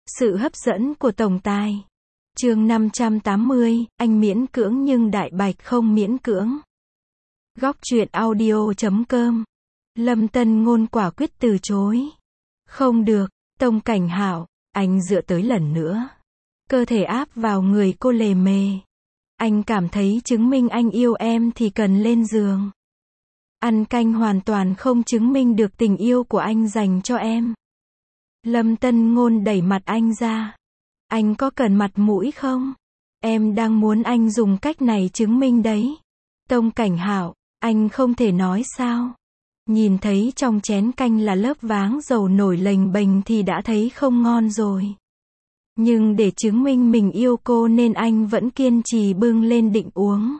Sự hấp dẫn của tổng tài. Chương 580, anh miễn cưỡng nhưng Đại Bạch không miễn cưỡng. Góc truyện audio.com. Lâm Tân Ngôn quả quyết từ chối. Không được, Tông Cảnh Hạo, anh dựa tới lần nữa. Cơ thể áp vào người cô lề mề. Anh cảm thấy chứng minh anh yêu em thì cần lên giường. Ăn canh hoàn toàn không chứng minh được tình yêu của anh dành cho em. Lâm Tân Ngôn đẩy mặt anh ra. Anh có cần mặt mũi không? Em đang muốn anh dùng cách này chứng minh đấy. Tông Cảnh Hạo, anh không thể nói sao? Nhìn thấy trong chén canh là lớp váng dầu nổi lềnh bềnh thì đã thấy không ngon rồi. Nhưng để chứng minh mình yêu cô nên anh vẫn kiên trì bưng lên định uống.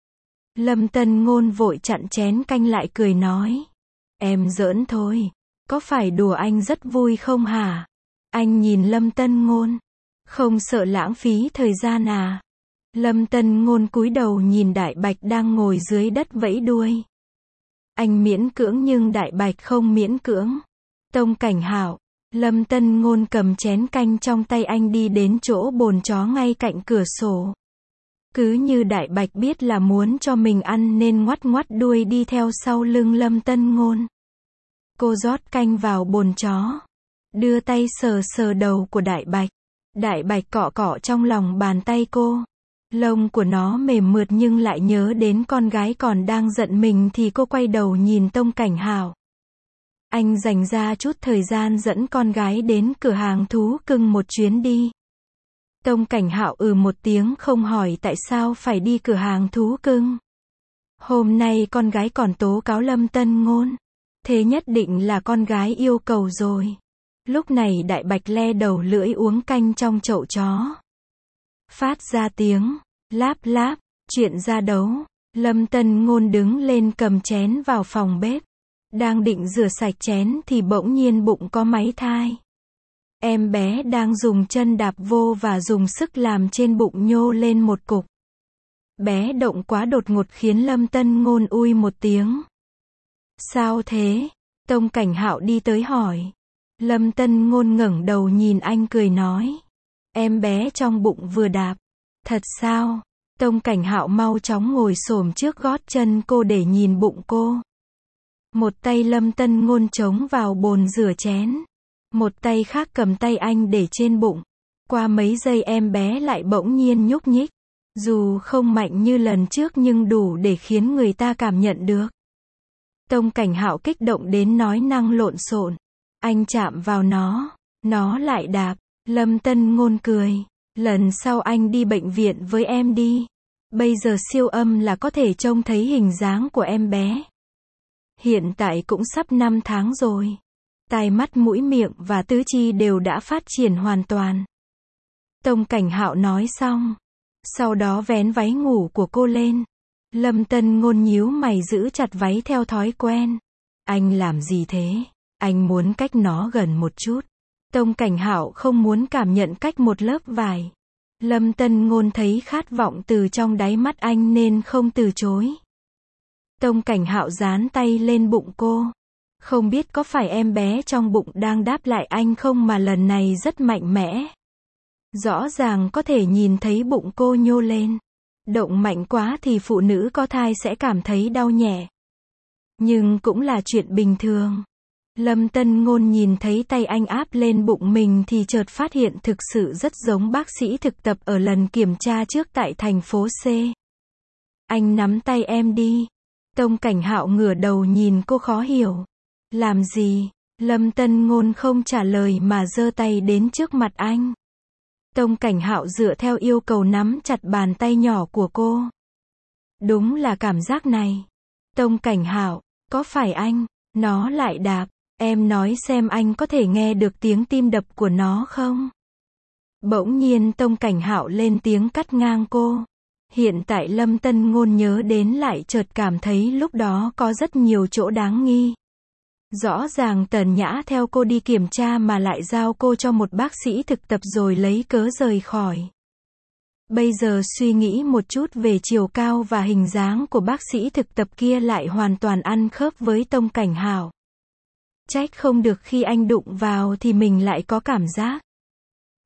Lâm Tân Ngôn vội chặn chén canh lại cười nói. Em giỡn thôi. Có phải đùa anh rất vui không hả? Anh nhìn Lâm Tân Ngôn. Không sợ lãng phí thời gian à? Lâm Tân Ngôn cúi đầu nhìn Đại Bạch đang ngồi dưới đất vẫy đuôi. Anh miễn cưỡng nhưng Đại Bạch không miễn cưỡng. Tông Cảnh Hạo. Lâm Tân Ngôn cầm chén canh trong tay anh đi đến chỗ bồn chó ngay cạnh cửa sổ. Cứ như Đại Bạch biết là muốn cho mình ăn nên ngoắt ngoắt đuôi đi theo sau lưng Lâm Tân Ngôn. Cô rót canh vào bồn chó. Đưa tay sờ sờ đầu của Đại Bạch. Đại Bạch cọ cọ trong lòng bàn tay cô. Lông của nó mềm mượt nhưng lại nhớ đến con gái còn đang giận mình thì cô quay đầu nhìn Tông Cảnh Hạo. Anh dành ra chút thời gian dẫn con gái đến cửa hàng thú cưng một chuyến đi. Tông Cảnh Hạo một tiếng không hỏi tại sao phải đi cửa hàng thú cưng. Hôm nay con gái còn tố cáo Lâm Tân Ngôn. Thế nhất định là con gái yêu cầu rồi. Lúc này Đại Bạch le đầu lưỡi uống canh trong chậu chó. Phát ra tiếng láp láp, chuyện ra đấu. Lâm Tân Ngôn đứng lên cầm chén vào phòng bếp. Đang định rửa sạch chén thì bỗng nhiên bụng có máy thai. Em bé đang dùng chân đạp vô và dùng sức làm trên bụng nhô lên một cục. Bé động quá đột ngột khiến Lâm Tân Ngôn ui một tiếng. Sao thế? Tông Cảnh Hạo đi tới hỏi. Lâm Tân Ngôn ngẩng đầu nhìn anh cười nói. Em bé trong bụng vừa đạp. Thật sao? Tông Cảnh Hạo mau chóng ngồi xổm trước gót chân cô để nhìn bụng cô. Một tay Lâm Tân Ngôn chống vào bồn rửa chén. Một tay khác cầm tay anh để trên bụng. Qua mấy giây em bé lại bỗng nhiên nhúc nhích. Dù không mạnh như lần trước nhưng đủ để khiến người ta cảm nhận được. Tông Cảnh Hạo kích động đến nói năng lộn xộn. Anh chạm vào nó lại đạp. Lâm Tân Ngôn cười. Lần sau anh đi bệnh viện với em đi. Bây giờ siêu âm là có thể trông thấy hình dáng của em bé. Hiện tại cũng sắp 5 tháng rồi. Tai mắt mũi miệng và tứ chi đều đã phát triển hoàn toàn. Tông Cảnh Hạo nói xong. Sau đó vén váy ngủ của cô lên. Lâm Tân Ngôn nhíu mày giữ chặt váy theo thói quen. Anh làm gì thế? Anh muốn cách nó gần một chút. Tông Cảnh Hạo không muốn cảm nhận cách một lớp vải. Lâm Tân Ngôn thấy khát vọng từ trong đáy mắt anh nên không từ chối. Tông Cảnh Hạo dán tay lên bụng cô. Không biết có phải em bé trong bụng đang đáp lại anh không mà lần này rất mạnh mẽ. Rõ ràng có thể nhìn thấy bụng cô nhô lên. Động mạnh quá thì phụ nữ có thai sẽ cảm thấy đau nhẹ. Nhưng cũng là chuyện bình thường. Lâm Tân Ngôn nhìn thấy tay anh áp lên bụng mình thì chợt phát hiện thực sự rất giống bác sĩ thực tập ở lần kiểm tra trước tại thành phố C. Anh nắm tay em đi. Tông Cảnh Hạo ngửa đầu nhìn cô khó hiểu. Làm gì? Lâm Tân Ngôn không trả lời mà giơ tay đến trước mặt anh. Tông Cảnh Hạo dựa theo yêu cầu nắm chặt bàn tay nhỏ của cô. Đúng là cảm giác này. Tông Cảnh Hạo, có phải anh? Nó lại đạp. Em nói xem anh có thể nghe được tiếng tim đập của nó không? Bỗng nhiên Tông Cảnh Hạo lên tiếng cắt ngang cô. Hiện tại Lâm Tân Ngôn nhớ đến lại chợt cảm thấy lúc đó có rất nhiều chỗ đáng nghi. Rõ ràng Tần Nhã theo cô đi kiểm tra mà lại giao cô cho một bác sĩ thực tập rồi lấy cớ rời khỏi. Bây giờ suy nghĩ một chút về chiều cao và hình dáng của bác sĩ thực tập kia lại hoàn toàn ăn khớp với Tông Cảnh Hạo. Trách không được khi anh đụng vào thì mình lại có cảm giác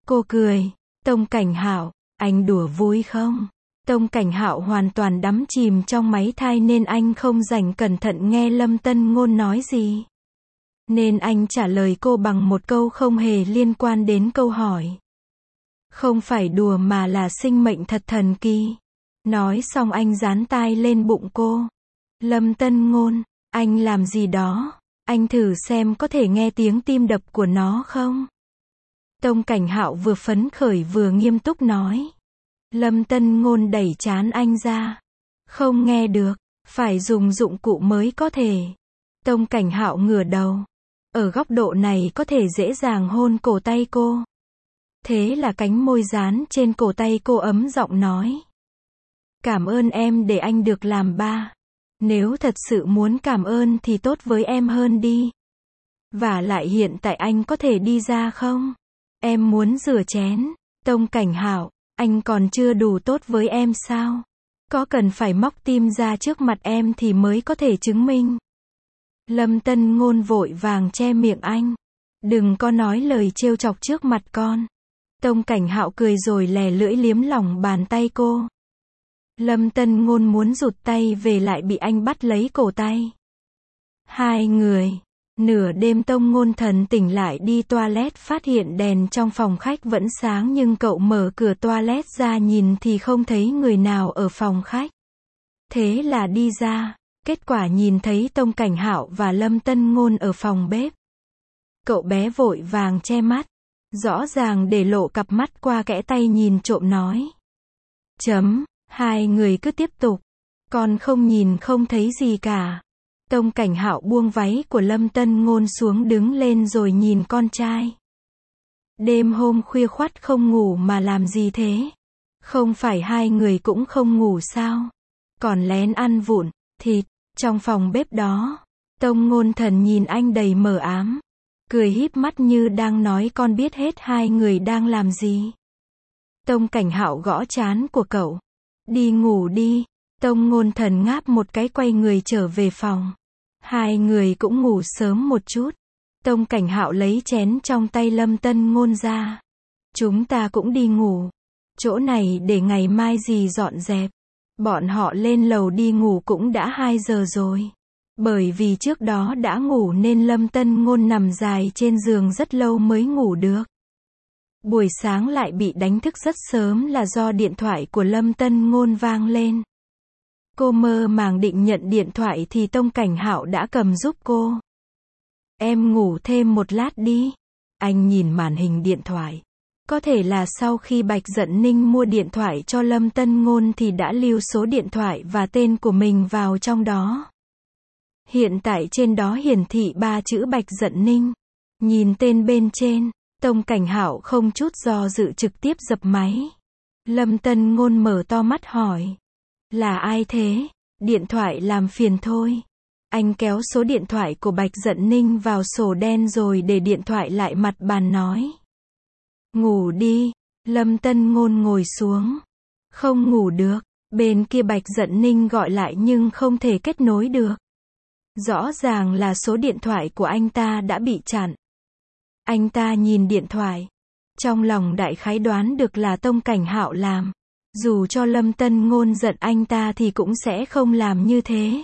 Cô cười. Tông Cảnh Hạo, anh đùa vui không? Tông Cảnh Hạo hoàn toàn đắm chìm trong máy thai nên anh không dành cẩn thận nghe Lâm Tân Ngôn nói gì. Nên anh trả lời cô bằng một câu không hề liên quan đến câu hỏi. Không phải đùa mà là sinh mệnh thật thần kỳ. Nói xong anh dán tai lên bụng cô. Lâm Tân Ngôn, anh làm gì đó? Anh thử xem có thể nghe tiếng tim đập của nó không? Tông Cảnh Hạo vừa phấn khởi vừa nghiêm túc nói. Lâm Tân Ngôn đẩy trán anh ra. Không nghe được, phải dùng dụng cụ mới có thể. Tông Cảnh Hạo ngửa đầu. Ở góc độ này có thể dễ dàng hôn cổ tay cô. Thế là cánh môi dán trên cổ tay cô ấm giọng nói. Cảm ơn em để anh được làm ba. Nếu thật sự muốn cảm ơn thì tốt với em hơn đi. Và lại hiện tại anh có thể đi ra không? Em muốn rửa chén. Tông Cảnh Hạo, anh còn chưa đủ tốt với em sao? Có cần phải móc tim ra trước mặt em thì mới có thể chứng minh. Lâm Tân Ngôn vội vàng che miệng anh. Đừng có nói lời trêu chọc trước mặt con. Tông Cảnh Hạo cười rồi lè lưỡi liếm lỏng bàn tay cô. Lâm Tân Ngôn muốn rụt tay về lại bị anh bắt lấy cổ tay. Hai người. Nửa đêm Tông Ngôn Thần tỉnh lại đi toilet phát hiện đèn trong phòng khách vẫn sáng nhưng cậu mở cửa toilet ra nhìn thì không thấy người nào ở phòng khách. Thế là đi ra, kết quả nhìn thấy Tông Cảnh Hạo và Lâm Tân Ngôn ở phòng bếp. Cậu bé vội vàng che mắt, rõ ràng để lộ cặp mắt qua kẽ tay nhìn trộm nói. Hai người cứ tiếp tục. Con không nhìn không thấy gì cả. Tông Cảnh Hạo buông váy của Lâm Tân Ngôn xuống đứng lên rồi nhìn con trai. Đêm hôm khuya khoắt không ngủ mà làm gì thế? Không phải hai người cũng không ngủ sao? Còn lén ăn vụn thịt trong phòng bếp đó. Tông Ngôn Thần nhìn anh đầy mờ ám, cười híp mắt như đang nói con biết hết hai người đang làm gì. Tông Cảnh Hạo gõ trán của cậu. Đi ngủ đi. Tông Ngôn Thần ngáp một cái quay người trở về phòng. Hai người cũng ngủ sớm một chút. Tông Cảnh Hạo lấy chén trong tay Lâm Tân Ngôn ra. Chúng ta cũng đi ngủ. Chỗ này để ngày mai dì dọn dẹp. Bọn họ lên lầu đi ngủ cũng đã 2 giờ rồi. Bởi vì trước đó đã ngủ nên Lâm Tân Ngôn nằm dài trên giường rất lâu mới ngủ được. Buổi sáng lại bị đánh thức rất sớm là do điện thoại của Lâm Tân Ngôn vang lên. Cô mơ màng định nhận điện thoại thì Tông Cảnh Hạo đã cầm giúp cô. Em ngủ thêm một lát đi. Anh nhìn màn hình điện thoại. Có thể là sau khi Bạch Dận Ninh mua điện thoại cho Lâm Tân Ngôn thì đã lưu số điện thoại và tên của mình vào trong đó. Hiện tại trên đó hiển thị 3 chữ Bạch Dận Ninh. Nhìn tên bên trên, Tông Cảnh Hạo không chút do dự trực tiếp dập máy. Lâm Tân Ngôn mở to mắt hỏi. Là ai thế? Điện thoại làm phiền thôi. Anh kéo số điện thoại của Bạch Dận Ninh vào sổ đen rồi để điện thoại lại mặt bàn nói. Ngủ đi. Lâm Tân Ngôn ngồi xuống. Không ngủ được. Bên kia Bạch Dận Ninh gọi lại nhưng không thể kết nối được. Rõ ràng là số điện thoại của anh ta đã bị chặn. Anh ta nhìn điện thoại. Trong lòng đại khái đoán được là Tông Cảnh Hạo làm. Dù cho Lâm Tân Ngôn giận anh ta thì cũng sẽ không làm như thế.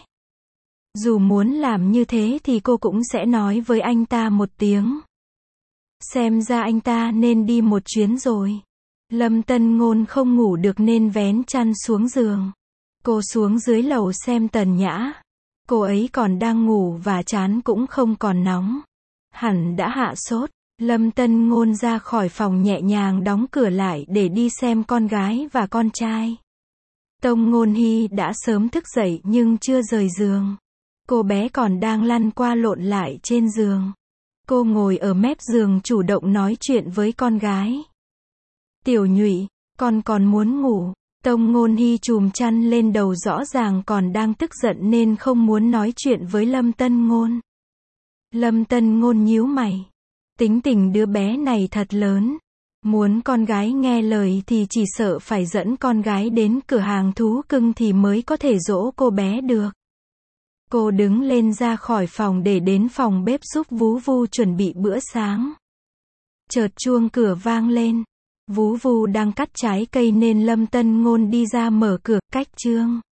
Dù muốn làm như thế thì cô cũng sẽ nói với anh ta một tiếng. Xem ra anh ta nên đi một chuyến rồi. Lâm Tân Ngôn không ngủ được nên vén chăn xuống giường. Cô xuống dưới lầu xem Tần Nhã. Cô ấy còn đang ngủ và trán cũng không còn nóng. Hẳn đã hạ sốt. Lâm Tân Ngôn ra khỏi phòng nhẹ nhàng đóng cửa lại để đi xem con gái và con trai. Tông Ngôn Hy đã sớm thức dậy nhưng chưa rời giường. Cô bé còn đang lăn qua lộn lại trên giường. Cô ngồi ở mép giường chủ động nói chuyện với con gái. Tiểu Nhụy, con còn muốn ngủ. Tông Ngôn Hy chùm chăn lên đầu rõ ràng còn đang tức giận nên không muốn nói chuyện với Lâm Tân Ngôn. Lâm Tân Ngôn nhíu mày. Tính tình đứa bé này thật lớn. Muốn con gái nghe lời thì chỉ sợ phải dẫn con gái đến cửa hàng thú cưng thì mới có thể dỗ cô bé được. Cô đứng lên ra khỏi phòng để đến phòng bếp giúp Vú Vu chuẩn bị bữa sáng. Chợt chuông cửa vang lên. Vú Vu đang cắt trái cây nên Lâm Tân Ngôn đi ra mở cửa, cách Trương